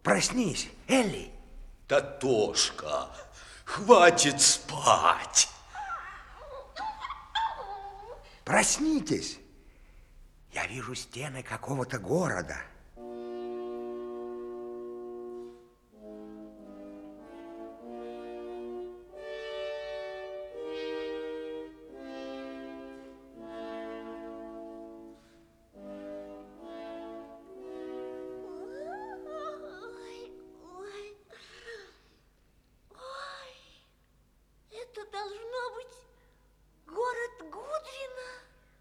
Проснись, Элли. Татошка, хватит спать. Проснитесь. Я вижу стены какого-то города. Это должно быть город Гудвина.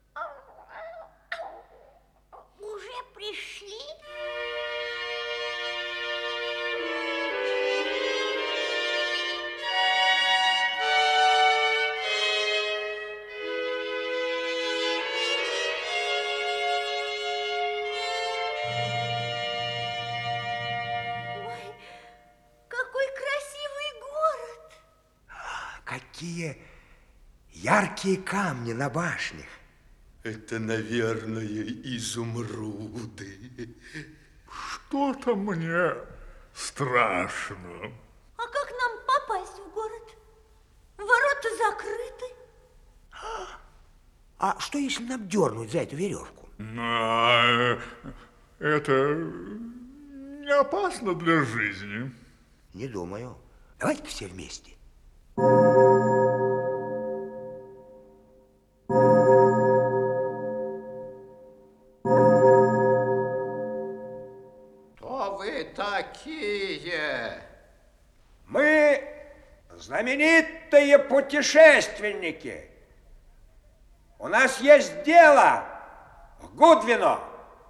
Уже пришли? Ой, какой красивый город! Какие яркие камни на башнях. Это, наверное, изумруды. Что-то мне страшно. А как нам попасть в город? Ворота закрыты. А что, если нам дернуть за эту веревку? Это не опасно для жизни. Не думаю. Давайте все вместе. Кто вы такие? Мы знаменитые путешественники. У нас есть дело в Гудвино.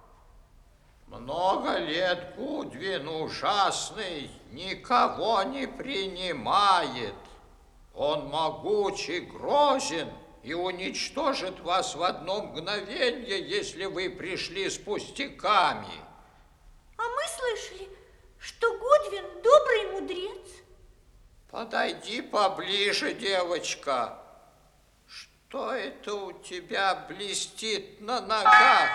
Много лет Гудвин ужасный никого не принимает. Он могучий, грозен и уничтожит вас в одно мгновение, если вы пришли с пустяками. А мы слышали, что Гудвин добрый мудрец. Подойди поближе, девочка. Что это у тебя блестит на ногах?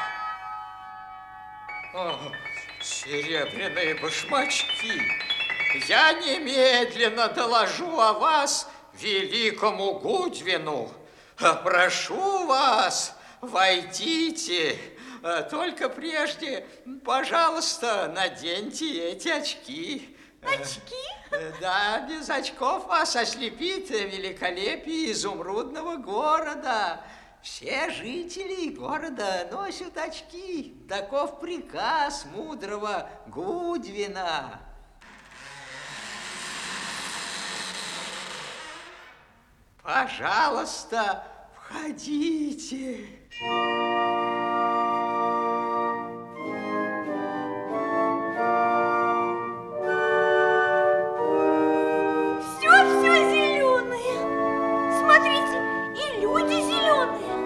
О, серебряные башмачки. Я немедленно доложу о вас великому Гудвину. Прошу вас, войдите. Только прежде, пожалуйста, наденьте эти очки. Очки? Да, без очков вас ослепит великолепие изумрудного города. Все жители города носят очки. Таков приказ мудрого Гудвина. Пожалуйста, входите. Все зеленое. Смотрите, и люди зеленые.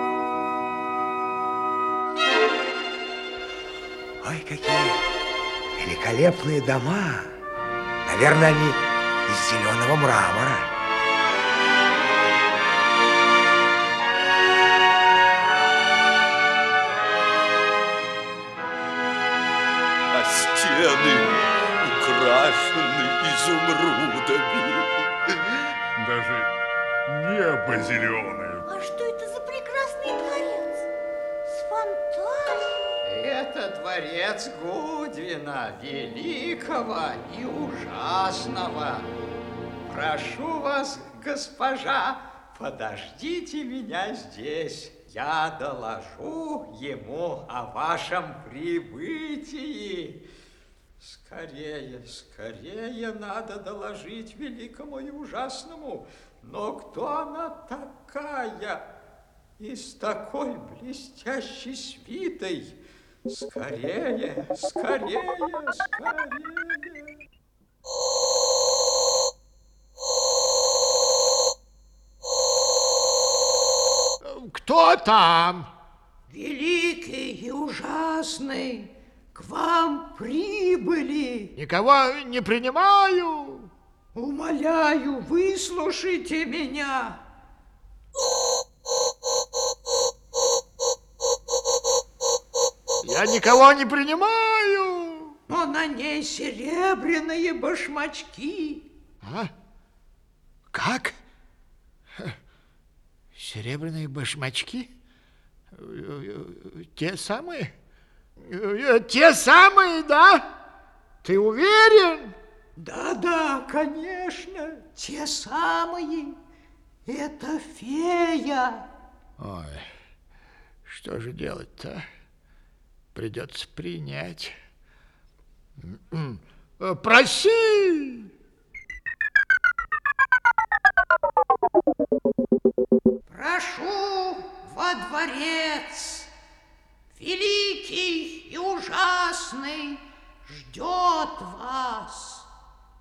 Ой, какие великолепные дома. Наверное, они из зеленого мрамора. А стены украшены изумрудами. Даже небо зеленое. А что это за прекрасный дворец? С фонтаном? Это дворец Гудвина, великого и ужасного. Прошу вас, госпожа, подождите меня здесь. Я доложу ему о вашем прибытии. Скорее, скорее надо доложить великому и ужасному. Но кто она такая и с такой блестящей свитой? Скорее, скорее, скорее. Кто там? Великий и ужасный, к вам прибыли. Никого не принимаю. Умоляю, выслушайте меня. Я никого не принимаю. Но на ней серебряные башмачки. А? Как? Серебряные башмачки? Те самые? Те самые, да? Ты уверен? Да-да, конечно, те самые. Это фея. Ой, что же делать-то? Придется принять. Проси! Прошу во дворец. Великий и ужасный ждет вас.